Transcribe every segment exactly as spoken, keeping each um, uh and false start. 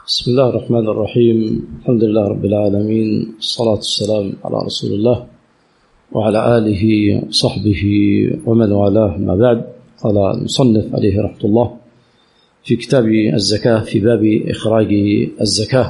بسم الله الرحمن الرحيم. الحمد لله رب العالمين، الصلاة والسلام على رسول الله وعلى آله وصحبه ومن والاه. ما بعد، قال المصنف عليه رحمة الله في كتاب الزكاة في باب إخراج الزكاة،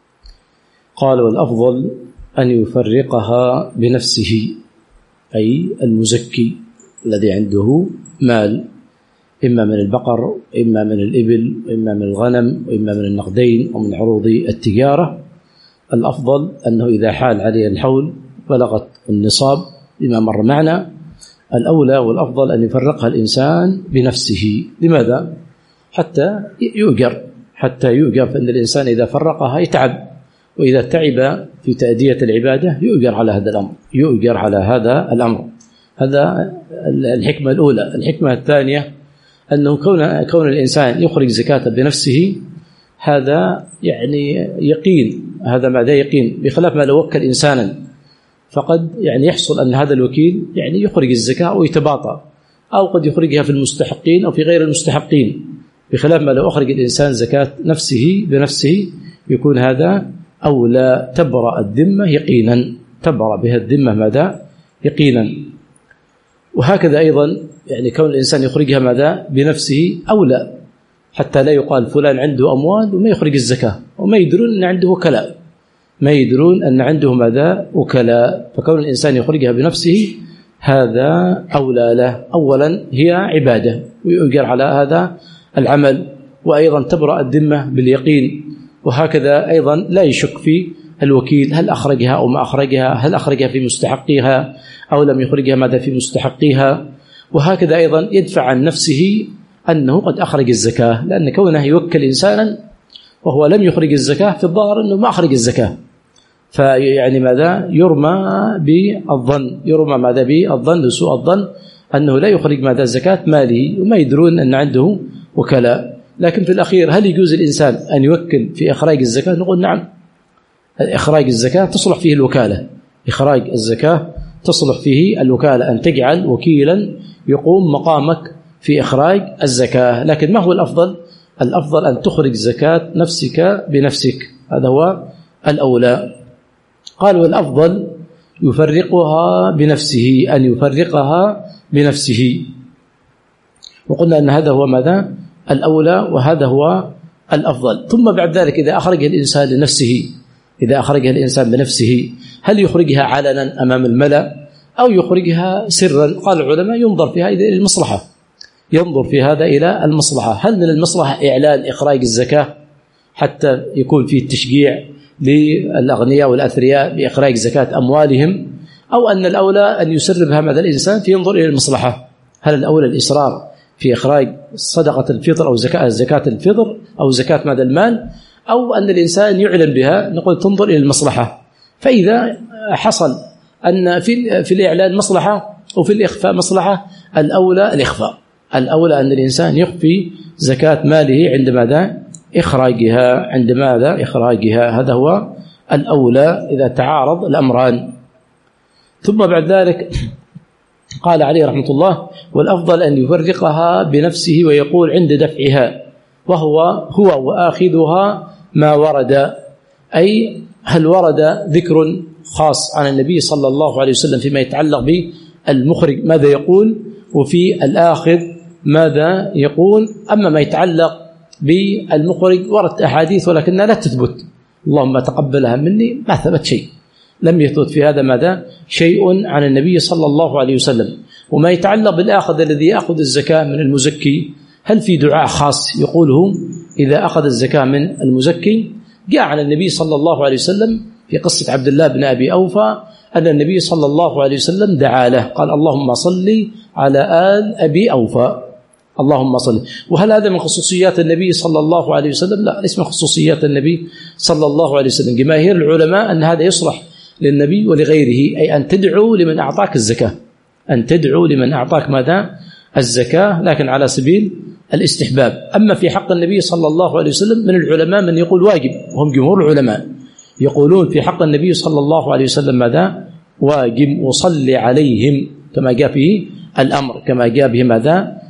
قال: والأفضل أن يفرقها بنفسه، أي المزكي الذي عنده مال، إما من البقر، إما من الإبل، إما من الغنم، وإما من النقدين ومن عروض التجارة. الأفضل أنه إذا حال عليه الحول بلغت النصاب بما مر معنا، الأولى والأفضل أن يفرقها الإنسان بنفسه. لماذا؟ حتى يؤجر، حتى يؤجر، فإن الإنسان إذا فرقها يتعب، وإذا تعب في تأدية العبادة يؤجر على هذا الأمر، يؤجر على هذا الأمر. هذا الحكمة الأولى. الحكمة الثانية أنه كون كون الإنسان يخرج زكاة بنفسه، هذا يعني يقين، هذا ماذا يقين، بخلاف ما لو وكل إنسانا، فقد يعني يحصل أن هذا الوكيل يعني يخرج الزكاة ويتباطأ، أو قد يخرجها في المستحقين أو في غير المستحقين، بخلاف ما لو أخرج الإنسان زكاة نفسه بنفسه، يكون هذا أولى، تبرأ الذمة يقينا، تبرأ بها الذمة ماذا يقينا. وهكذا أيضا يعني كون الإنسان يخرجها ماذا بنفسه أولى، حتى لا يقال فلان عنده أموال وما يخرج الزكاة، وما يدرون أن عنده وكلاء، ما يدرون أن عنده ماذا وكلاء. فكون الإنسان يخرجها بنفسه هذا أولى له. أولا هي عبادة ويؤجر على هذا العمل، وأيضا تبرأ الذمة باليقين. وهكذا أيضا لا يشك في الوكيل هل أخرجها أو ما أخرجها، هل أخرجها في مستحقيها أو لم يخرجها ماذا في مستحقيها. وهكذا أيضا يدفع عن نفسه أنه قد أخرج الزكاة، لأن كونه يوكل إنسانا وهو لم يخرج الزكاة في الظاهر أنه ما أخرج الزكاة، فيعني ماذا يرمى بالظن، يرمى ماذا بالظن، سوء الظن أنه لا يخرج ماذا زكاة ماله، وما يدرون أن عنده وكلاء. لكن في الأخير هل يجوز الإنسان أن يوكل في إخراج الزكاة؟ نقول نعم، إخراج الزكاة تصلح فيه الوكالة، إخراج الزكاة تصلح فيه الوكالة، أن تجعل وكيلا يقوم مقامك في إخراج الزكاة. لكن ما هو الأفضل؟ الأفضل أن تخرج زكاة نفسك بنفسك، هذا هو الأولى. قال: والأفضل يفرقها بنفسه، أن يفرقها بنفسه، وقلنا أن هذا هو ماذا الأولى، وهذا هو الأفضل. ثم بعد ذلك إذا أخرج الإنسان لنفسه، إذا أخرجها الإنسان بنفسه، هل يخرجها علنا أمام الملأ أو يخرجها سرا؟ قال العلماء ينظر في هذا إلى المصلحة، ينظر في هذا إلى المصلحة. هل من المصلحة إعلان إخراج الزكاة حتى يكون فيه التشجيع للأغنياء والأثرياء بإخراج زكاة أموالهم، أو أن الأولى أن يسربها ماذا الإنسان فينظر إلى المصلحة؟ هل الأولى الإصرار في إخراج صدقة الفطر أو زكاة زكاة الفطر أو زكاة ماذا المال، أو أن الإنسان يعلن بها؟ نقول تنظر إلى المصلحة. فإذا حصل أن في في الإعلان مصلحة وفي الإخفاء مصلحة، الأولى الإخفاء، الأولى أن الإنسان يخفي زكاة ماله عند ماذا إخراجها، عند ماذا إخراجها، هذا هو الأولى إذا تعارض الأمران. ثم بعد ذلك قال عليه رحمة الله: والأفضل أن يفرقها بنفسه، ويقول عند دفعها، وهو هو وآخذها ما ورد، أي هل ورد ذكر خاص عن النبي صلى الله عليه وسلم فيما يتعلق بالمخرج ماذا يقول، وفي الآخذ ماذا يقول. أما ما يتعلق بالمخرج ورد أحاديث ولكنها لا تثبت، اللهم تقبلها مني، ما ثبت شيء، لم يثبت في هذا ماذا شيء عن النبي صلى الله عليه وسلم. وما يتعلق بالآخذ الذي يأخذ الزكاة من المزكي، هل في دعاء خاص يقوله إذا أخذ الزكاة من المزكي؟ جاء عن النبي صلى الله عليه وسلم في قصة عبد الله بن أبي أوفى أن النبي صلى الله عليه وسلم دعا له، قال: اللهم صل على آل أبي أوفى، اللهم صل. وهل هذا من خصوصيات النبي صلى الله عليه وسلم؟ لا، ليس من خصوصيات النبي صلى الله عليه وسلم. جماهير العلماء أن هذا يصلح للنبي ولغيره، أي أن تدعو لمن أعطاك الزكاة، أن تدعو لمن أعطاك ماذا الزكاة، لكن على سبيل الاستحباب. أما في حق النبي صلى الله عليه وسلم من العلماء من يقول واجب، وهم جمهور العلماء يقولون في حق النبي صلى الله عليه وسلم ماذا واجب، وصلي عليهم كما جاء به الأمر، كما جاء به ماذا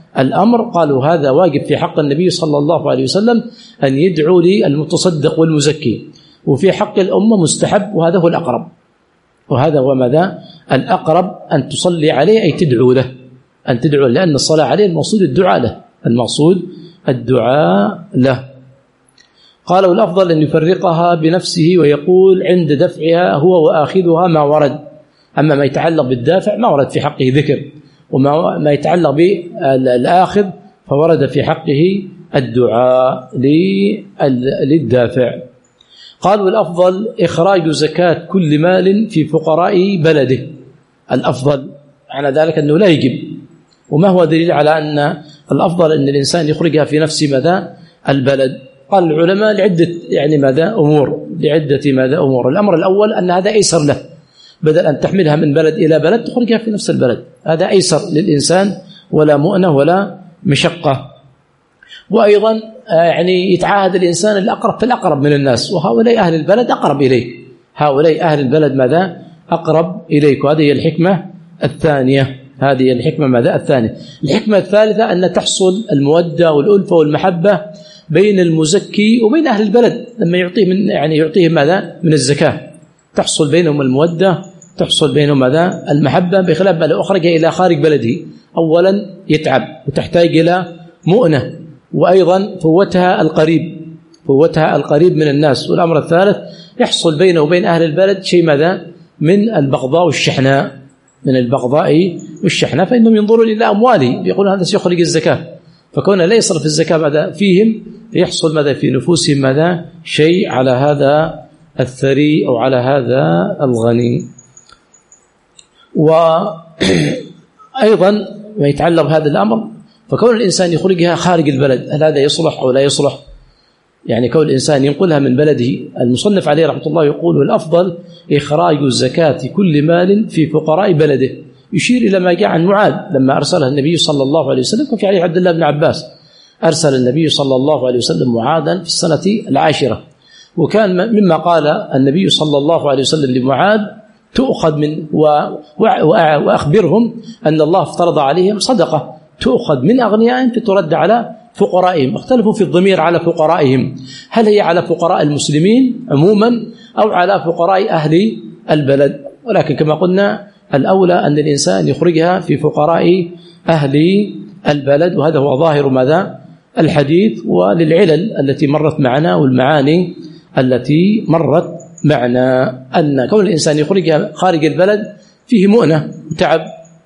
الأمر قالوا هذا واجب في حق النبي صلى الله عليه وسلم أن يدعو للمتصدق والمزكي، وفي حق الأمة مستحب، وهذا هو الأقرب، وهذا هو ماذا الأقرب، أن تصلي عليه أي تدعو له، أن تدعو، لأن الصلاة عليه المقصود الدعاء له، المقصود الدعاء له. قالوا الأفضل أن يفرقها بنفسه ويقول عند دفعها هو وآخذها ما ورد، أما ما يتعلق بالدافع ما ورد في حقه ذكر، وما ما يتعلق بالآخذ فورد في حقه الدعاء للدافع. قالوا الأفضل إخراج زكاة كل مال في فقراء بلده، الأفضل على ذلك أنه لا يجب. وما هو دليل على أن الأفضل أن الإنسان يخرجها في نفس ماذا البلد؟ قال العلماء لعدة يعني ماذا أمور، لعدة ماذا أمور. الأمر الأول أن هذا أيسر له، بدل أن تحملها من بلد إلى بلد تخرجها في نفس البلد، هذا أيسر للإنسان ولا مؤنة ولا مشقة. وأيضا يعني يتعاهد الإنسان الأقرب فالأقرب من الناس، وهؤلاء أهل البلد أقرب إليك، هؤلاء أهل البلد ماذا أقرب إليك، وهذه هي الحكمة الثانية، هذه الحكمة ماذا الثانية. الحكمة الثالثة أن تحصل المودة والألفة والمحبة بين المزكي وبين أهل البلد لما يعطيه من يعني يعطيهم ماذا من الزكاة، تحصل بينهم المودة، تحصل بينهم ماذا المحبة، بخلاف ما لو أخرج إلى خارج بلده أولا يتعب وتحتاج إلى مؤنة، وأيضا فوتها القريب، فوتها القريب من الناس. والأمر الثالث يحصل بينه وبين أهل البلد شيء ماذا من البغضاء والشحناء، من البغضاء والشحناء، فإنهم ينظرون إلى أمواله يقولون هذا سيخرج الزكاة، فكون لا يصرف الزكاة ماذا فيهم يحصل ماذا في نفوسهم ماذا شيء على هذا الثري أو على هذا الغني. وأيضا ما يتعلق بهذا الأمر فكون الإنسان يخرجها خارج البلد هل هذا يصلح أو لا يصلح؟ يعني كون الإنسان ينقلها من بلده، المصنف عليه رحمة الله يقول والأفضل إخراج الزكاة كل مال في فقراء بلده، يشير إلى ما جاء عن معاذ لما أرسله النبي صلى الله عليه وسلم، وفي عليه عبد الله بن عباس أرسل النبي صلى الله عليه وسلم معاذا في السنة العاشرة، وكان مما قال النبي صلى الله عليه وسلم لمعاذ تؤخذ من و... و... وأخبرهم أن الله افترض عليهم صدقة تؤخذ من أغنيائهم فترد على فقرائهم. اختلفوا في الضمير على فقرائهم، هل هي على فقراء المسلمين عموما أو على فقراء أهل البلد؟ ولكن كما قلنا الأولى أن الإنسان يخرجها في فقراء أهل البلد، وهذا هو ظاهر ماذا الحديث، وللعلل التي مرت معنا والمعاني التي مرت معنا أن كون الإنسان يخرجها خارج البلد فيه مؤنة وتعب،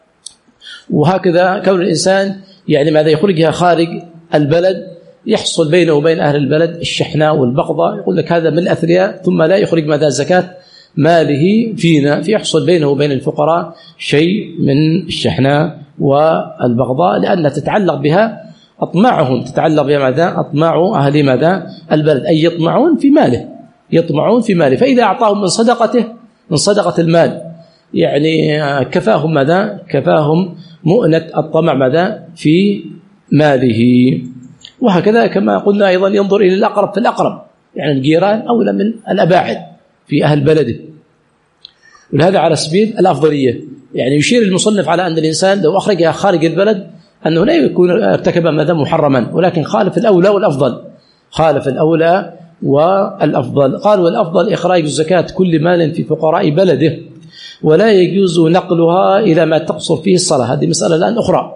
وهكذا كون الإنسان يعني ماذا يخرجها خارج البلد يحصل بينه وبين أهل البلد الشحناء والبغضاء، يقول لك هذا من الأثرياء ثم لا يخرج ماذا زكاة ماله فينا، فيحصل بينه وبين الفقراء شيء من الشحناء والبغضاء، لأن تتعلق بها أطماعهم، تتعلق بها ماذا أطماع أهل ماذا البلد، أي يطمعون في ماله، يطمعون في ماله، فإذا أعطاهم من صدقته من صدقة المال يعني كفاهم ماذا كفاهم مؤنة الطمع ماذا في ماله. وهكذا كما قلنا أيضا ينظر إلى الأقرب فالأقرب، يعني الجيران أولى من الأباعد في أهل بلده، ولهذا على سبيل الأفضلية. يعني يشير المصنف على أن الإنسان لو أخرجها خارج البلد أنه لا يكون ارتكب ماذا محرما، ولكن خالف الأولى والأفضل، خالف الأولى والأفضل. قال والأفضل إخراج الزكاة كل مال في فقراء بلده، ولا يجوز نقلها إلى ما تقصر فيه الصلاة. هذه مسألة الآن أخرى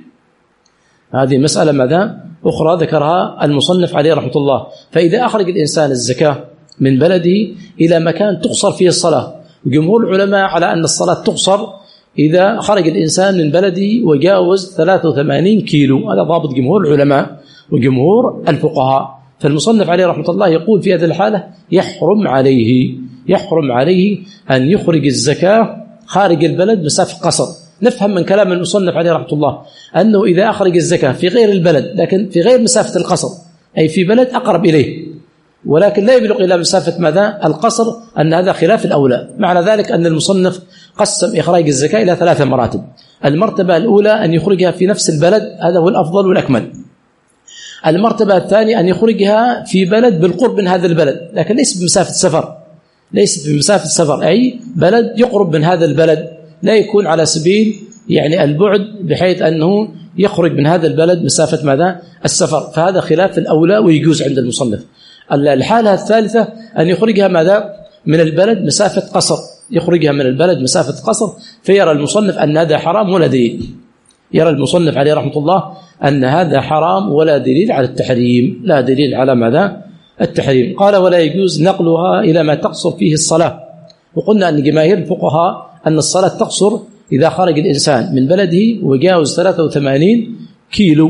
هذه مسألة ماذا أخرى ذكرها المصنف عليه رحمة الله. فإذا أخرج الإنسان الزكاة من بلده إلى مكان تقصر فيه الصلاة، وجمهور العلماء على أن الصلاة تقصر إذا خرج الإنسان من بلده وجاوز ثلاثة وثمانين كيلو، هذا ضابط جمهور العلماء وجمهور الفقهاء. فالمصنف عليه رحمة الله يقول في هذه الحالة يحرم عليه يحرم عليه أن يخرج الزكاة خارج البلد مسافة قصر. نفهم من كلام المصنف عليه رحمة الله أنه إذا أخرج الزكاة في غير البلد لكن في غير مسافة القصر، أي في بلد أقرب إليه ولكن لا يبلغ إلى مسافة ماذا القصر، أن هذا خلاف الأولى. معنى ذلك أن المصنف قسم إخراج الزكاة إلى ثلاثة مراتب. المرتبة الأولى أن يخرجها في نفس البلد، هذا هو الأفضل والأكمل. المرتبة الثانية أن يخرجها في بلد بالقرب من هذا البلد لكن ليس بمسافة سفر، ليس بمسافة سفر، أي بلد يقرب من هذا البلد، لا يكون على سبيل يعني البعد بحيث أنه يخرج من هذا البلد مسافة ماذا؟ السفر، فهذا خلاف الأولى ويجوز عند المصنف. الحالة الثالثة أن يخرجها ماذا؟ من البلد مسافة قصر، يخرجها من البلد مسافة قصر، فيرى المصنف أن هذا حرام ولا دليل، يرى المصنف عليه رحمة الله أن هذا حرام ولا دليل على التحريم، لا دليل على ماذا؟ التحريم. قال ولا يجوز نقلها إلى ما تقصر فيه الصلاة، وقلنا أن جماهير الفقهاء أن الصلاة تقصر إذا خرج الإنسان من بلده وجاوز ثلاثة وثمانين كيلو،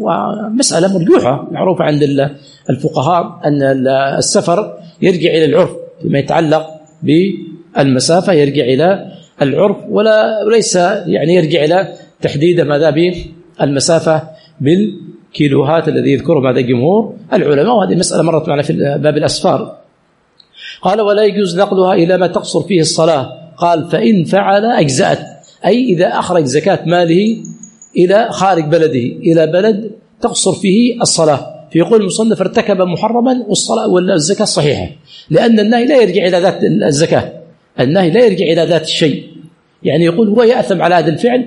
ومسألة مرجوحة معروفة عند الفقهاء أن السفر يرجع إلى العرف فيما يتعلق بالمسافة، يرجع إلى العرف ولا وليس يعني يرجع إلى تحديد ماذا بالمسافة بالكيلوهات الذي يذكره ماذا جمهور العلماء، وهذه مسألة مرت معنا في باب الأسفار. قال ولا يجوز نقلها إلى ما تقصر فيه الصلاة، قال فإن فعل أجزأت، أي إذا أخرج زكاة ماله إلى خارج بلده إلى بلد تقصر فيه الصلاة، فيقول المصنف ارتكب محرما والصلاة والزكاة صحيحة، لأن النهي لا يرجع إلى ذات الزكاة، النهي لا يرجع إلى ذات الشيء، يعني يقول هو يأثم على هذا الفعل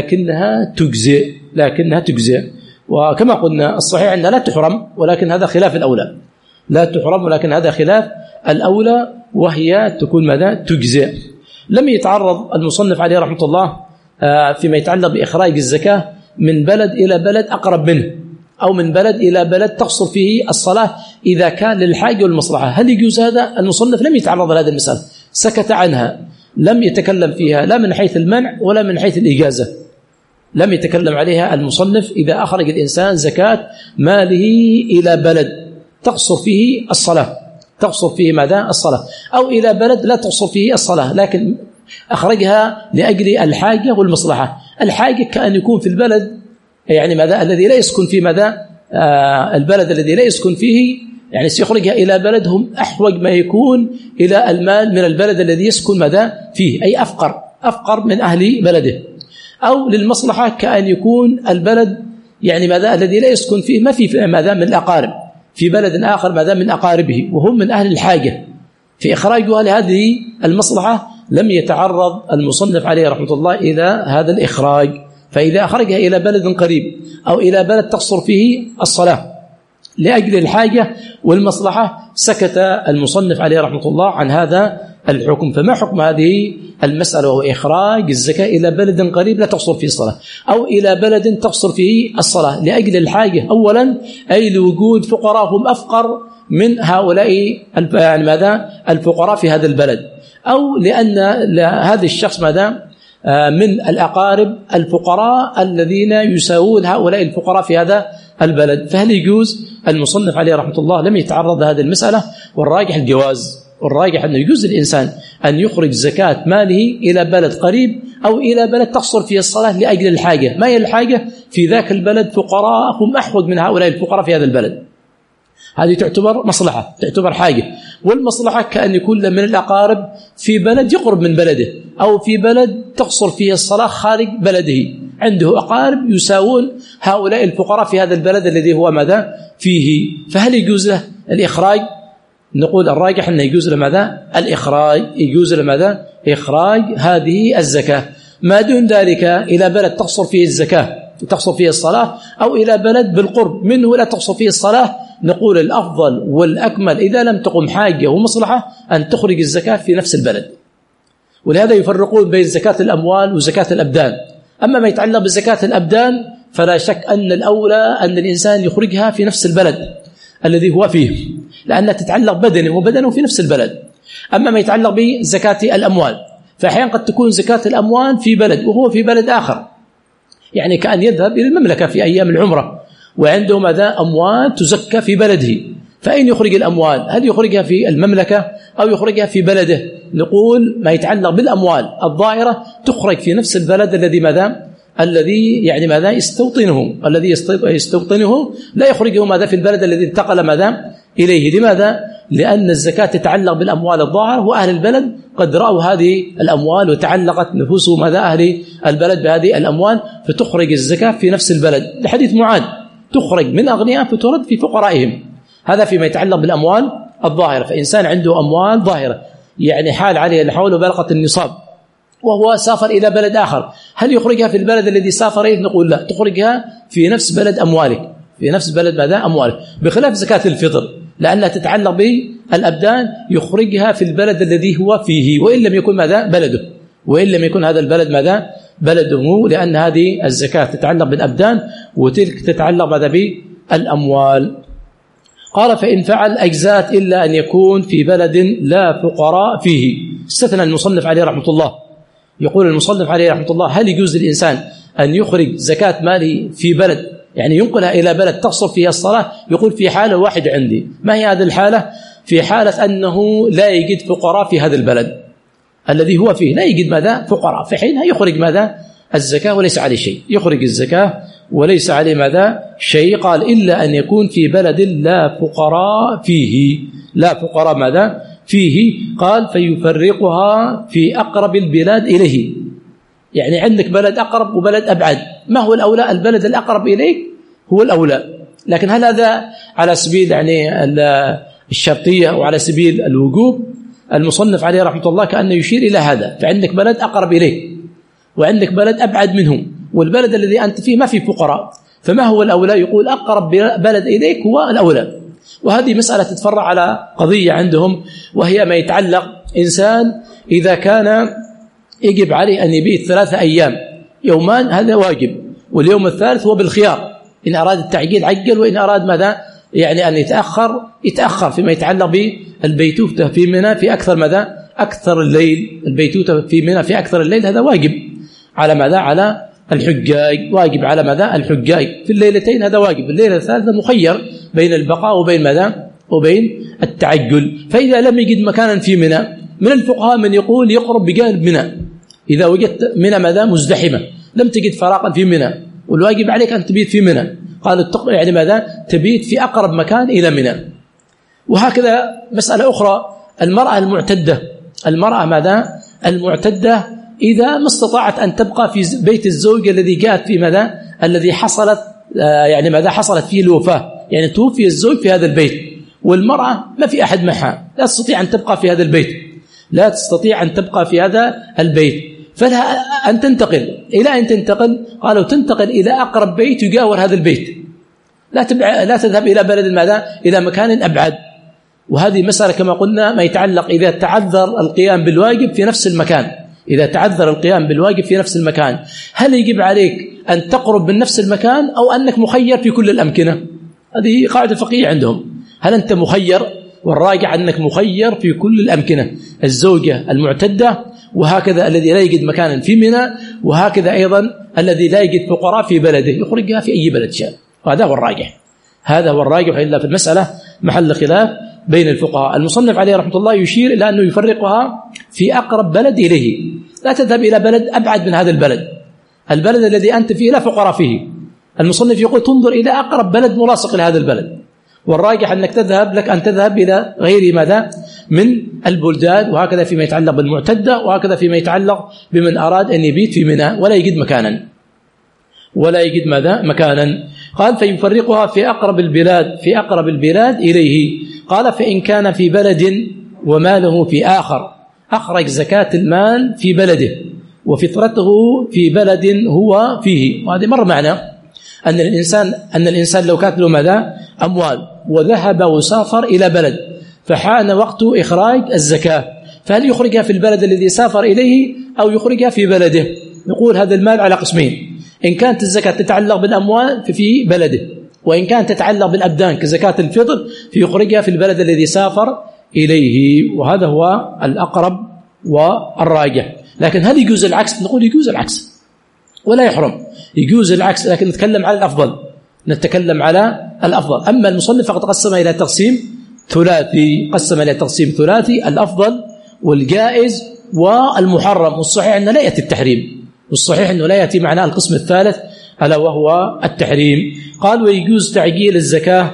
لكنها تجزئ، لكنها تجزئ. وكما قلنا الصحيح أنها لا تحرم، ولكن هذا خلاف الأولى، لا تحرم ولكن هذا خلاف الأولى، وهي تكون ماذا؟ تجزئ. لم يتعرض المصنف عليه رحمة الله فيما يتعلق بإخراج الزكاة من بلد إلى بلد أقرب منه، أو من بلد إلى بلد تقصر فيه الصلاة إذا كان للحاجة والمصلحة. هل يجوز هذا؟ المصنف لم يتعرض لهذه المسألة، سكت عنها، لم يتكلم فيها لا من حيث المنع ولا من حيث الإجازة، لم يتكلم عليها المصنف. إذا أخرج الإنسان زكاة ماله إلى بلد تقصر فيه الصلاة، تقصر فيه ماذا؟ الصلاة، أو إلى بلد لا تقصر فيه الصلاة لكن أخرجها لأجل الحاجة والمصلحة. الحاجة كأن يكون في البلد يعني ماذا؟ الذي لا يسكن فيه ماذا؟ آه البلد الذي لا يسكن فيه، يعني سيخرجها إلى بلدهم أحوج ما يكون إلى المال من البلد الذي يسكن ماذا؟ فيه، أي أفقر أفقر من أهل بلده. أو للمصلحة كأن يكون البلد يعني ماذا؟ الذي لا يسكن فيه ما في ماذا؟ من الأقارب، في بلد آخر ماذا؟ من أقاربه وهم من أهل الحاجة، في إخراجها لهذه المصلحة لم يتعرض المصنف عليه رحمة الله إلى هذا الإخراج. فإذا أخرجها إلى بلد قريب أو إلى بلد تقصر فيه الصلاة لأجل الحاجة والمصلحة سكت المصنف عليه رحمة الله عن هذا الحكم. فما حكم هذه المسألة؟ وهو إخراج الزكاة إلى بلد قريب لا تقصر فيه الصلاة، أو إلى بلد تقصر فيه الصلاة لأجل الحاجة أولا، أي لوجود فقراء هم أفقر من هؤلاء يعني ماذا؟ الفقراء في هذا البلد، أو لأن هذا الشخص ماذا؟ من الأقارب الفقراء الذين يساوون هؤلاء الفقراء في هذا البلد. فهل يجوز؟ المصنف عليه رحمة الله لم يتعرض لهذه المسألة، والراجح الجواز، والراجح أنه يجوز للإنسان أن يخرج زكاة ماله إلى بلد قريب أو إلى بلد تقصر فيه الصلاة لأجل الحاجة. ما هي الحاجة؟ في ذاك البلد فقراء هم أحوج من هؤلاء الفقراء في هذا البلد، هذه تعتبر مصلحة، تعتبر حاجة. والمصلحة كأن يكون من الأقارب في بلد يقرب من بلده، أو في بلد تقصر فيه الصلاة خارج بلده، عنده أقارب يساوون هؤلاء الفقراء في هذا البلد الذي هو ماذا؟ فيه. فهل يجوز له الإخراج؟ نقول الراجح أنه يجوز له ماذا؟ الإخراج، يجوز له ماذا؟ إخراج هذه الزكاة. ما دون ذلك إلى بلد تقصر فيه الزكاة تقصر فيه الصلاة، أو إلى بلد بالقرب منه لا تقصر فيه الصلاة، نقول الأفضل والأكمل إذا لم تقم حاجة ومصلحة أن تخرج الزكاة في نفس البلد. ولهذا يفرقون بين زكاة الأموال وزكاة الأبدان. أما ما يتعلق بزكاة الأبدان فلا شك أن الأولى أن الإنسان يخرجها في نفس البلد الذي هو فيه، لأنها تتعلق بدنه وبدنه في نفس البلد. أما ما يتعلق بزكاة الأموال فأحيانا قد تكون زكاة الأموال في بلد وهو في بلد آخر، يعني كأن يذهب إلى المملكة في أيام العمرة وعنده ماذا؟ أموال تزكى في بلده، فأين يخرج الأموال؟ هل يخرجها في المملكة أو يخرجها في بلده؟ نقول ما يتعلق بالأموال الظاهرة تخرج في نفس البلد الذي ماذا؟ الذي يعني ماذا؟ يستوطنه، الذي يستوطنه لا يخرجه ماذا؟ في البلد الذي انتقل ماذا؟ إليه. لماذا؟ لأن الزكاة تتعلق بالأموال الظاهرة، وأهل البلد قد رأوا هذه الأموال وتعلقت نفوسهم ماذا؟ أهل البلد بهذه الأموال، فتخرج الزكاة في نفس البلد. لحديث معاذ تخرج من أغنياء فترد في فقرائهم. هذا فيما يتعلق بالأموال الظاهرة. فإنسان عنده أموال ظاهرة يعني حال عليه الحول وبلغت النصاب وهو سافر إلى بلد آخر، هل يخرجها في البلد الذي سافر إليه؟ نقول لا، تخرجها في نفس بلد أموالك، في نفس بلد ماذا؟ أموالك، بخلاف زكاة الفطر لأنها تتعلق بالأبدان يخرجها في البلد الذي هو فيه وإن لم يكن ماذا؟ بلده، وإن لم يكن هذا البلد ماذا؟ بلده، لأن هذه الزكاة تتعلق بالأبدان وتلك تتعلق ماذا؟ بالأموال. قال فإن فعل أجزات إلا أن يكون في بلد لا فقراء فيه. استثنى المصنف عليه رحمة الله، يقول المصنف عليه رحمة الله هل يجوز للإنسان أن يخرج زكاة ماله في بلد يعني ينقلها إلى بلد تقصر فيها الصلاة؟ يقول في حالة واحدة عندي. ما هي هذه الحالة؟ في حالة أنه لا يجد فقراء في هذا البلد الذي هو فيه، لا يجد ماذا؟ فقراء، في حينها يخرج ماذا؟ الزكاة وليس عليه شيء، يخرج الزكاة وليس عليه ماذا؟ شيء. قال إلا أن يكون في بلد لا فقراء فيه، لا فقراء ماذا؟ فيه. قال فيفرقها في أقرب البلاد إليه، يعني عندك بلد أقرب وبلد أبعد، ما هو الأولى؟ البلد الأقرب إليك هو الأولى، لكن هل هذا على سبيل يعني الشرطية وعلى سبيل الوجوب؟ المصنف عليه رحمة الله كأنه يشير إلى هذا، فعندك بلد أقرب إليك وعندك بلد أبعد منه، والبلد الذي أنت فيه ما فيه فقراء، فما هو الأولى؟ يقول أقرب بلد إليك هو الأولى. وهذه مسألة تتفرع على قضية عندهم، وهي ما يتعلق إنسان إذا كان يجب عليه أن يبيت ثلاثة أيام، يومان هذا واجب، واليوم الثالث هو بالخيار، إن أراد التعجيل عجل، وإن أراد ماذا؟ يعني أن يتأخر يتأخر فيما يتعلق بالبيتوتة في منى في أكثر ماذا؟ أكثر الليل، البيتوتة في منى في أكثر الليل هذا واجب على ماذا؟ على الحجاج، واجب على ماذا؟ الحجاج في الليلتين هذا واجب، الليلة الثالثة مخير بين البقاء وبين ماذا؟ وبين التعجل. فإذا لم يجد مكانا في منى، من الفقهاء من يقول يقرب بجانب منى، إذا وجدت منى ماذا؟ مزدحمة، لم تجد فراغا في منى والواجب عليك أن تبيت في منى، قال يعني ماذا؟ تبيت في أقرب مكان إلى منى. وهكذا مسألة أخرى، المرأة المعتدة، المرأة ماذا؟ المعتدة إذا ما استطاعت أن تبقى في بيت الزوج الذي جاءت في ماذا؟ الذي حصلت يعني ماذا؟ حصلت فيه الوفاة، يعني توفي الزوج في هذا البيت، والمرأة ما في أحد معها، لا تستطيع أن تبقى في هذا البيت، لا تستطيع أن تبقى في هذا البيت، فلها أن تنتقل. إلى أن تنتقل؟ قالوا تنتقل إلى أقرب بيت يجاور هذا البيت، لا تبع لا تذهب إلى بلد ماذا؟ إلى مكان أبعد. وهذه مسألة كما قلنا ما يتعلق إذا تعذر القيام بالواجب في نفس المكان، إذا تعذر القيام بالواجب في نفس المكان، هل يجب عليك أن تقرب من نفس المكان أو أنك مخير في كل الأمكنة؟ هذه قاعدة فقهية عندهم، هل أنت مخير؟ والراجع أنك مخير في كل الأمكنة، الزوجة المعتدة، وهكذا الذي لا يجد مكانا في منى، وهكذا أيضا الذي لا يجد فقراء في بلده يخرجها في أي بلد شاء. هذا هو الراجح، هذا هو الراجح، إلا في المسألة محل خلاف بين الفقهاء. المصنف عليه رحمة الله يشير إلى أنه يفرقها في أقرب بلد إليه، لا تذهب إلى بلد أبعد من هذا البلد، البلد الذي أنت فيه لا فقراء فيه. المصنف يقول تنظر إلى أقرب بلد ملاصق لهذا البلد، والراجح أنك تذهب لك أن تذهب إلى غير ماذا؟ من البلدان، وهكذا فيما يتعلق بالمعتدة، وهكذا فيما يتعلق بمن أراد أن يبيت في منى ولا يجد مكانا ولا يجد ماذا؟ مكانا. قال فيفرقها في أقرب البلاد في أقرب البلاد إليه. قال فإن كان في بلد وماله في آخر أخرج زكاة المال في بلده وفطرته في بلد هو فيه. وهذه مر معنا أن الإنسان أن الإنسان لو كانت له ماذا؟ أموال وذهب وسافر إلى بلد فحان وقت إخراج الزكاة، فهل يخرجها في البلد الذي سافر إليه أو يخرجها في بلده؟ نقول هذا المال على قسمين، إن كانت الزكاة تتعلق بالأموال ففي بلده، وإن كانت تتعلق بالأبدان كزكاة الفطر فيخرجها في البلد الذي سافر إليه، وهذا هو الأقرب والراجح. لكن هل يجوز العكس؟ نقول يجوز العكس ولا يحرم، يجوز العكس، لكن نتكلم على الأفضل، نتكلم على الأفضل. أما المصنف فقد قسم إلى تقسيم ثلاثي، قسم إلى تقسيم ثلاثي، الأفضل والجائز والمحرم، والصحيح أنه لا يأتي التحريم، والصحيح أنه لا يأتي معنى القسم الثالث ألا وهو التحريم. قال ويجوز تعجيل الزكاة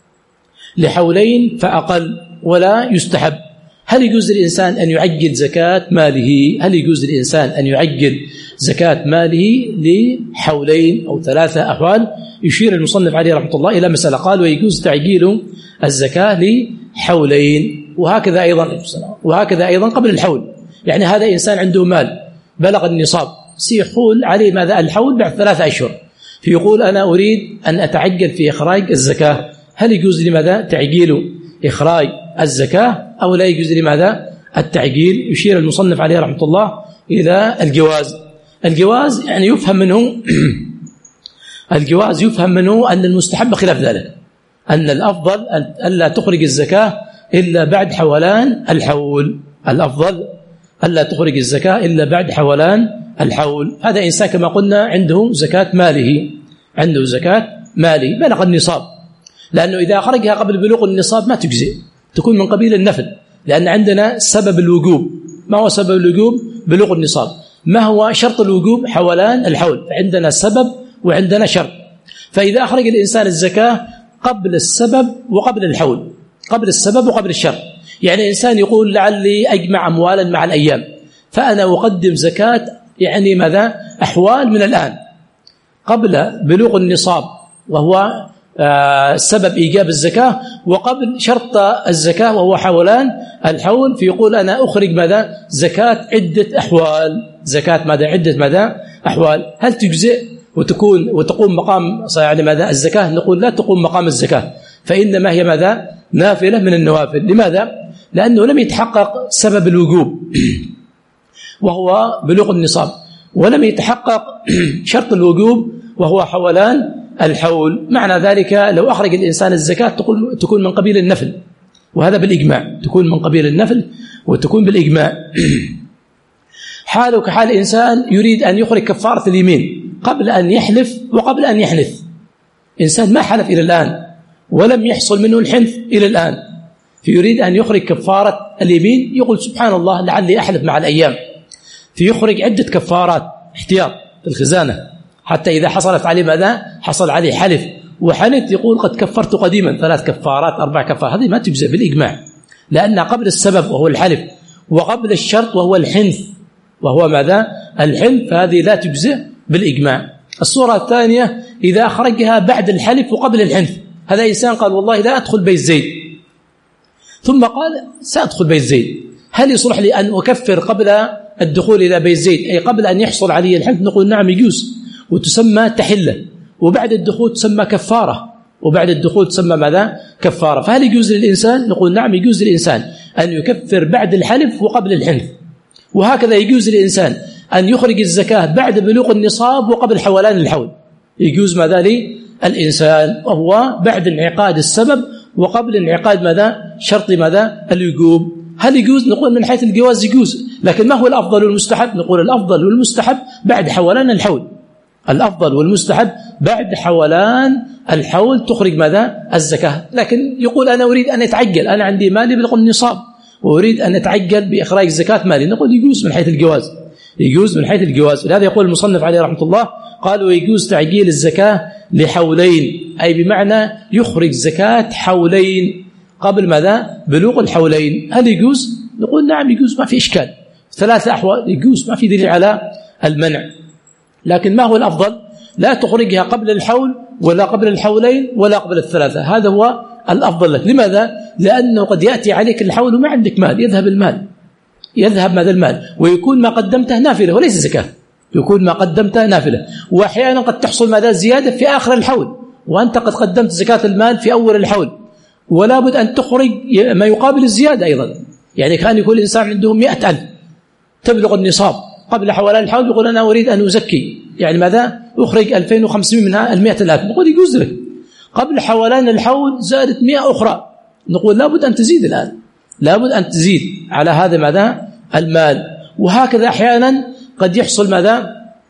لحولين فأقل ولا يستحب. هل يجوز للإنسان أن يعجل زكاة ماله؟ هل يجوز للإنسان أن يعجل زكاة ماله لحولين أو ثلاثة أحوال؟ يشير المصنف عليه رحمة الله إلى مسألة، قال ويجوز تعجيل الزكاة لحولين، وهكذا أيضا وهكذا أيضا قبل الحول. يعني هذا إنسان عنده مال بلغ النصاب، سيحول عليه ماذا؟ الحول بعد ثلاثة أشهر، فيقول أنا أريد أن أتعجل في إخراج الزكاة، هل يجوز لماذا تعجيل إخراج الزكاة أو لا يجوز لماذا التعجيل؟ يشير المصنف عليه رحمة الله إلى الجواز. الجواز يعني يفهم منه الجواز يفهم منه أن المستحب خلاف ذلك، أن الأفضل ألا تخرج الزكاة إلا بعد حولان الحول، الأفضل ألا تخرج الزكاة إلا بعد حولان الحول. هذا إنسان كما قلنا عنده زكاة ماله، عنده زكاة ماله بلغ النصاب، لأنه إذا أخرجها قبل بلوغ النصاب ما تجزئ، تكون من قبيل النفل، لأن عندنا سبب الوجوب. ما هو سبب الوجوب؟ بلوغ النصاب. ما هو شرط الوجوب؟ حولان الحول. عندنا سبب وعندنا شرط، فإذا أخرج الإنسان الزكاة قبل السبب وقبل الحول، قبل السبب وقبل الشرط، يعني إنسان يقول لعلي أجمع أموالا مع الأيام، فأنا أقدم زكاة يعني ماذا؟ أحوال من الآن قبل بلوغ النصاب وهو آه سبب إيجاب الزكاة، وقبل شرط الزكاة وهو حولان الحول، فيقول أنا أخرج ماذا؟ زكاة عدة أحوال، زكاة ماذا؟ عدة ماذا؟ أحوال. هل تجزئ وتكون وتقوم مقام يعني ماذا؟ الزكاة؟ نقول لا تقوم مقام الزكاة، فإنما هي ماذا؟ نافلة من النوافل. لماذا؟ لأنه لم يتحقق سبب الوجوب وهو بلوغ النصاب، ولم يتحقق شرط الوجوب وهو حولان الحول. معنى ذلك لو أخرج الإنسان الزكاة تكون من قبيل النفل، وهذا بالإجماع، تكون من قبيل النفل وتكون بالإجماع. حاله كحال إنسان يريد أن يخرج كفارة اليمين قبل أن يحلف وقبل أن يحنث. إنسان ما حلف إلى الآن ولم يحصل منه الحنث إلى الآن، فيريد أن يخرج كفارة اليمين، يقول سبحان الله لعلي أحلف مع الأيام، فيخرج عدة كفارات احتياط في الخزانة، حتى إذا حصلت عليه ماذا؟ حصل عليه حلف وحنث، يقول قد كفرت قديما ثلاث كفارات أربع كفارات. هذه ما تجزئ بالإجماع، لأن قبل السبب وهو الحلف وقبل الشرط وهو الحنث وهو ماذا؟ الحنث، فهذه لا تجزئ بالإجماع. الصورة الثانية إذا أخرجها بعد الحلف وقبل الحنث، هذا إنسان قال والله لا أدخل بيت زيد، ثم قال سأدخل بيت زيد، هل يصلح لي أن أكفر قبل الدخول إلى بيت زيد أي قبل أن يحصل علي الحنث؟ نقول نعم يجوز، وتسمى تحلة، وبعد الدخول تسمى كفارة، وبعد الدخول تسمى ماذا؟ كفارة. فهل يجوز للإنسان؟ نقول نعم يجوز للإنسان أن يكفر بعد الحلف وقبل الحنث، وهكذا يجوز للإنسان أن يخرج الزكاة بعد بلوغ النصاب وقبل حولان الحول، يجوز ماذا للإنسان، وهو بعد انعقاد السبب وقبل انعقاد ماذا؟ شرط ماذا؟ الوجوب. هل يجوز؟ نقول من حيث الجواز يجوز، لكن ما هو الأفضل والمستحب؟ نقول الأفضل والمستحب بعد حولان الحول، الأفضل والمستحب بعد حولان الحول تخرج ماذا؟ الزكاة. لكن يقول أنا أريد أن أتعجل، أنا عندي مالي بلغ النصاب وأريد أن أتعجل بإخراج زكاة مالي، نقول يجوز من حيث الجواز، يجوز من حيث الجواز. لهذا يقول المصنف عليه رحمة الله قال ويجوز تعجيل الزكاة لحولين، أي بمعنى يخرج زكاة حولين قبل ماذا؟ بلوغ الحولين. هل يجوز؟ نقول نعم يجوز، ما في إشكال، ثلاثة أحوال يجوز، ما في دليل على المنع. لكن ما هو الأفضل؟ لا تخرجها قبل الحول ولا قبل الحولين ولا قبل الثلاثة، هذا هو الأفضل لك. لماذا؟ لأنه قد يأتي عليك الحول وما عندك مال، يذهب المال، يذهب ماذا المال، ويكون ما قدمته نافلة وليس زكاة، يكون ما قدمته نافلة، وأحيانا قد تحصل ماذا؟ زيادة في آخر الحول، وأنت قد قدمت زكاة المال في أول الحول، ولا بد أن تخرج ما يقابل الزيادة أيضا. يعني كان يكون الإنسان عنده مئة ألف تبلغ النصاب قبل حولان الحول، يقول أنا أريد أن أزكي، يعني ماذا؟ أخرج ألفين وخمسمائة منها المئة الألف، نقول يجوز لك. قبل حولان الحول زادت مئة أخرى، نقول لابد أن تزيد الآن، لابد أن تزيد على هذا ماذا؟ المال. وهكذا أحيانا قد يحصل ماذا؟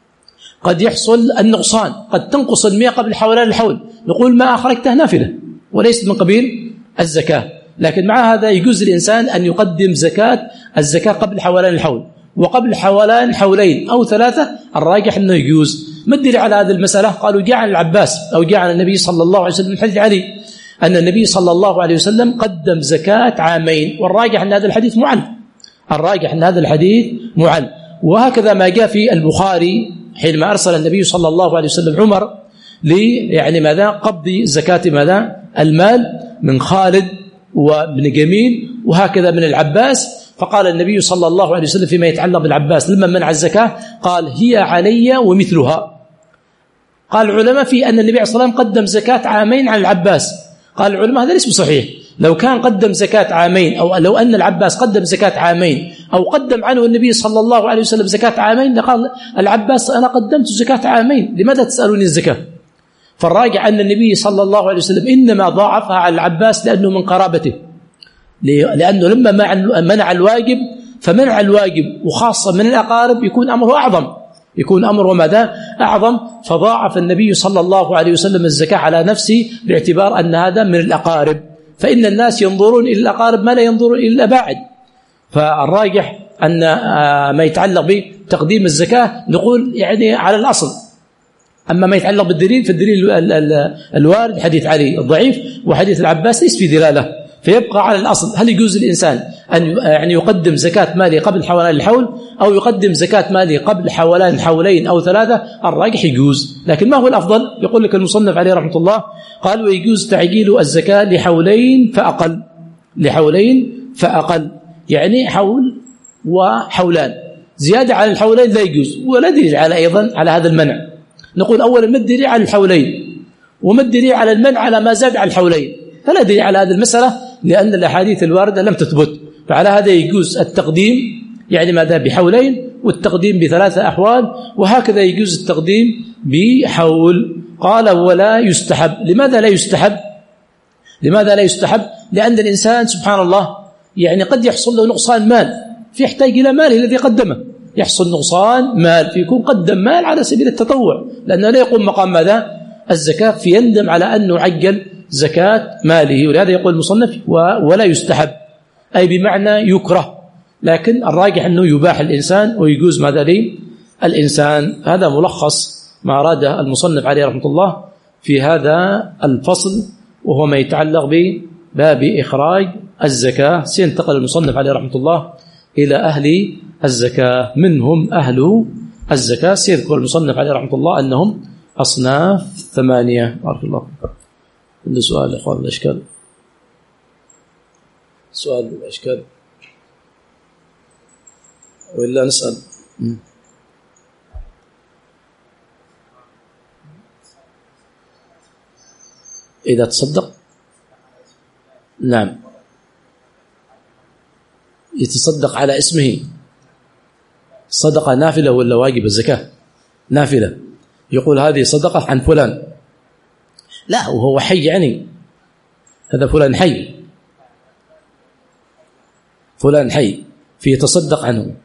قد يحصل النقصان، قد تنقص المئة قبل حولان الحول، نقول ما أخرجته نافلة وليس من قبيل الزكاة. لكن مع هذا يجوز الإنسان أن يقدم زكاة الزكاة قبل حولان الحول وقبل حولان حولين أو ثلاثة، الراجح أنه يجوز. ما الدليل على هذه المسألة؟ قالوا جاء عن العباس أو جاء عن النبي صلى الله عليه وسلم من حديث علي أن النبي صلى الله عليه وسلم قدم زكاة عامين، والراجح أن هذا الحديث معل، الراجح أن هذا الحديث معل. وهكذا ما جاء في البخاري حينما أرسل النبي صلى الله عليه وسلم عمر لي يعني ماذا؟ قبض زكاة ماذا؟ المال من خالد وابن جميل وهكذا من العباس، فقال النبي صلى الله عليه وسلم فيما يتعلق بالعباس لما منع الزكاة قال هي علي ومثلها. قال العلماء في أن النبي عليه الصلاة والسلام قدم زكاة عامين على العباس. قال العلماء هذا ليس صحيح، لو كان قدم زكاة عامين أو لو أن العباس قدم زكاة عامين أو قدم عنه النبي صلى الله عليه وسلم زكاة عامين لقال العباس أنا قدمت زكاة عامين لماذا تسألوني الزكاة؟ فالراجع أن النبي صلى الله عليه وسلم إنما ضاعفها على العباس لأنه من قرابته، لأنه لما منع الواجب فمنع الواجب وخاصة من الأقارب يكون أمره أعظم، يكون أمره ماذا؟ أعظم. فضاعف النبي صلى الله عليه وسلم الزكاة على نفسه باعتبار أن هذا من الأقارب، فإن الناس ينظرون إلى الأقارب ما لا ينظرون إلى الأباعد. فالراجح أن ما يتعلق بتقديم الزكاة نقول يعني على الأصل. أما ما يتعلق بالدليل فالدليل الوارد حديث علي الضعيف وحديث العباس ليس في دلالة، فيبقى على الأصل. هل يجوز الإنسان أن يعني يقدم زكاة ماله قبل حولان الحول أو يقدم زكاة ماله قبل حولان حولين أو ثلاثة؟ الراجح يجوز، لكن ما هو الأفضل؟ يقول لك المصنف عليه رحمة الله قال ويجوز تعجيل الزكاة لحولين فأقل، لحولين فأقل يعني حول وحولان، زيادة على الحولين لا يجوز. ولا دليل على أيضا على هذا المنع. نقول أولا ما الدليل على الحولين وما الدليل على المنع على ما زاد على الحولين؟ فلا دليل على هذه المسألة لأن الأحاديث الواردة لم تثبت. فعلى هذا يجوز التقديم يعني ماذا بحولين والتقديم بثلاثة أحوال، وهكذا يجوز التقديم بحول. قال ولا يستحب. لماذا لا يستحب؟ لماذا لا يستحب؟ لأن الإنسان سبحان الله يعني قد يحصل له نقصان مال فيحتاج إلى ماله الذي قدمه، يحصل نقصان مال فيكون قدم مال على سبيل التطوع لأنه لا يقوم مقام ماذا؟ الزكاة، فيندم على أنه عجل زكاة ماله. ولهذا يقول المصنف ولا يستحب أي بمعنى يكره، لكن الراجح أنه يباح الإنسان ويجوز ماذا لي الإنسان. هذا ملخص ما أراده المصنف عليه رحمة الله في هذا الفصل وهو ما يتعلق بباب إخراج الزكاة. سينتقل المصنف عليه رحمة الله إلى أهل الزكاة، منهم أهل الزكاة. سيذكر المصنف عليه رحمة الله أنهم أصناف ثمانية. بارك الله. عنده سؤال يا إخوان الأشكال؟ سؤال الأشكال وإلا نسأل. م. إذا تصدق نعم يتصدق على اسمه صدقة نافلة ولا واجب؟ الزكاة نافلة، يقول هذه صدقة عن فلان، لا وهو حي يعني هذا فلان حي، فلان حي فيتصدق عنه.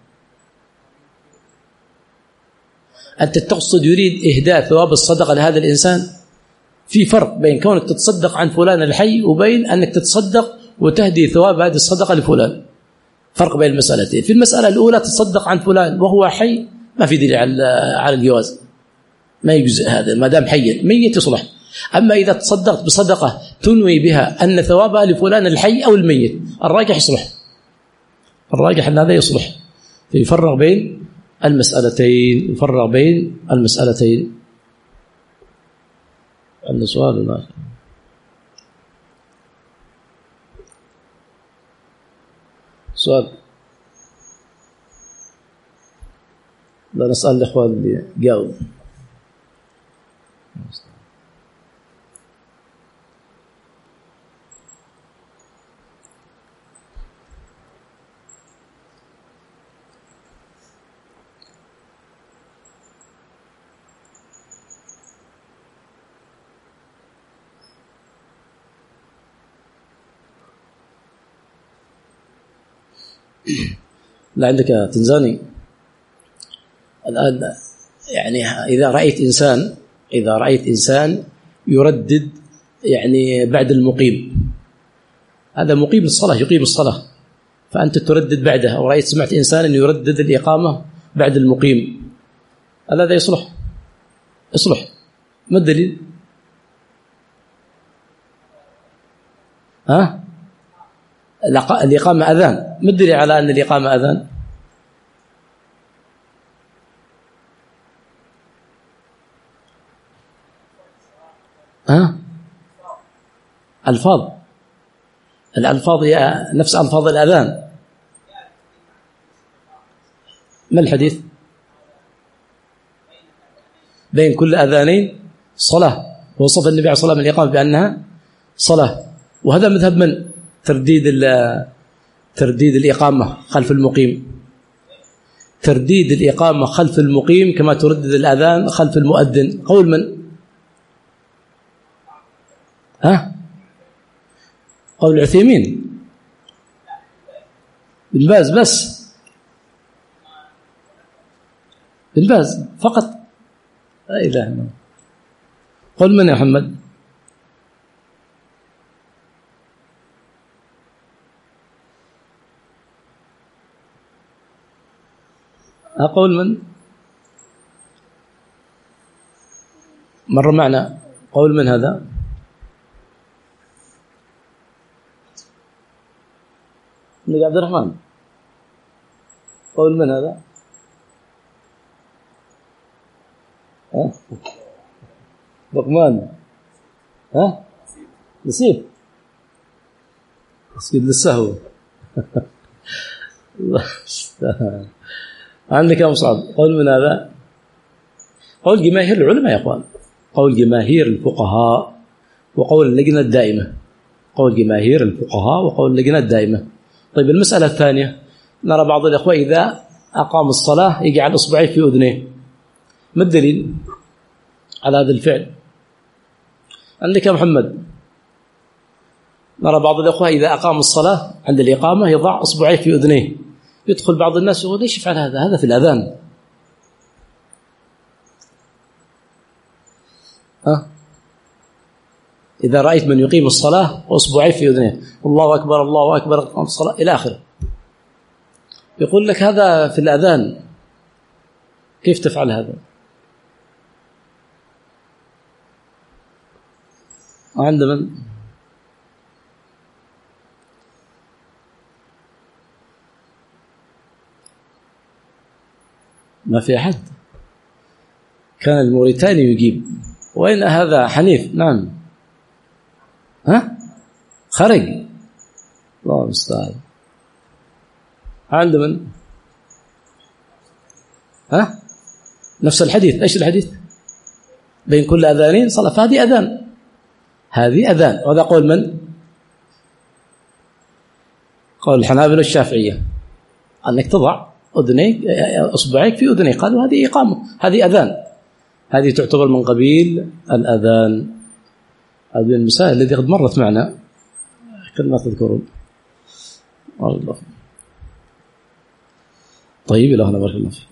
أنت تقصد يريد إهداء ثواب الصدقة لهذا الإنسان؟ في فرق بين كونك تتصدق عن فلان الحي وبين أنك تتصدق وتهدي ثواب هذه الصدقة لفلان، فرق بين المسألتين. في المسألة الأولى تصدق عن فلان وهو حي ما في دليل على الجواز، ما يجوز هذا ما دام حي، ميت يصلح. أما إذا تصدقت بصدقة تنوي بها أن ثوابها لفلان الحي أو الميت الراجح يصلح، الراجح أن هذا يصلح. فيفرق بين المسألتين، يفرق بين المسألتين. عندنا سؤال ولا سؤال؟ لا نسأل الإخوان اللي جاوب. لا عندك تنزاني الآن يعني إذا رأيت إنسان إذا رأيت إنسان يردد يعني بعد المقيم، هذا مقيم الصلاة يقيم الصلاة فأنت تردد بعده، أو رأيت سمعت إنسان يردد الإقامة بعد المقيم، هذا يصلح يصلح. ما الدليل؟ ها الإقامة أذان، ما الدليل على أن الإقامة أذان؟ ها الألفاظ الألفاظ هي نفس ألفاظ الأذان. ما الحديث؟ بين كل أذانين صلاة، ووصف النبي عليه الصلاة والسلام الإقامة بأنها صلاة. وهذا مذهب من؟ ترديد ترديد الإقامة خلف المقيم، ترديد الإقامة خلف المقيم كما تردد الأذان خلف المؤذن. قول من؟ ها؟ قول العثيمين، بن باز، بس بن باز فقط، لا إله إلا الله. قل من يا محمد؟ أقول من؟ مر معنا. قول من هذا؟ ابن عبد الرحمن. قول من هذا؟ ها؟ لقمان. ها؟ نسيب اسجد للسهو. الله يستاهل. عندك يا مصعب. قول من هذا؟ قول جماهير العلماء يا اخوان، قول جماهير الفقهاء وقول اللجنة الدائمة، قول جماهير الفقهاء وقول اللجنة الدائمة. طيب المسألة الثانية، نرى بعض الأخوة إذا أقام الصلاة يجعل إصبعيه في أذنيه، ما الدليل على هذا الفعل؟ عندك يا محمد. نرى بعض الأخوة إذا أقام الصلاة عند الإقامة يضع إصبعيه في أذنيه، يدخل بعض الناس يقول ليش يفعل هذا؟ هذا في الأذان. ها؟ إذا رأيت من يقيم الصلاة وإصبعيه في أذنيه، الله أكبر الله أكبر أقام الصلاة إلى آخره، يقول لك هذا في الأذان، كيف تفعل هذا؟ عند من؟ ما في أحد. كان الموريتاني يجيب. وين هذا؟ حنيف. نعم. ها؟ خرج. الله المستعان. عند من؟ ها؟ نفس الحديث. ايش الحديث؟ بين كل اذانين صلاة، فهذه اذان، هذه اذان. وهذا قول من؟ قول الحنابلة والشافعية، انك تضع اذنيك اصبعيك في اذنيك، قالوا هذه اقامة، هذه اذان، هذه تعتبر من قبيل الاذان. هذه المسائل التي قد مرت معنا كلمة تذكرون. الله. طيب، إلهنا بارك الله فيك.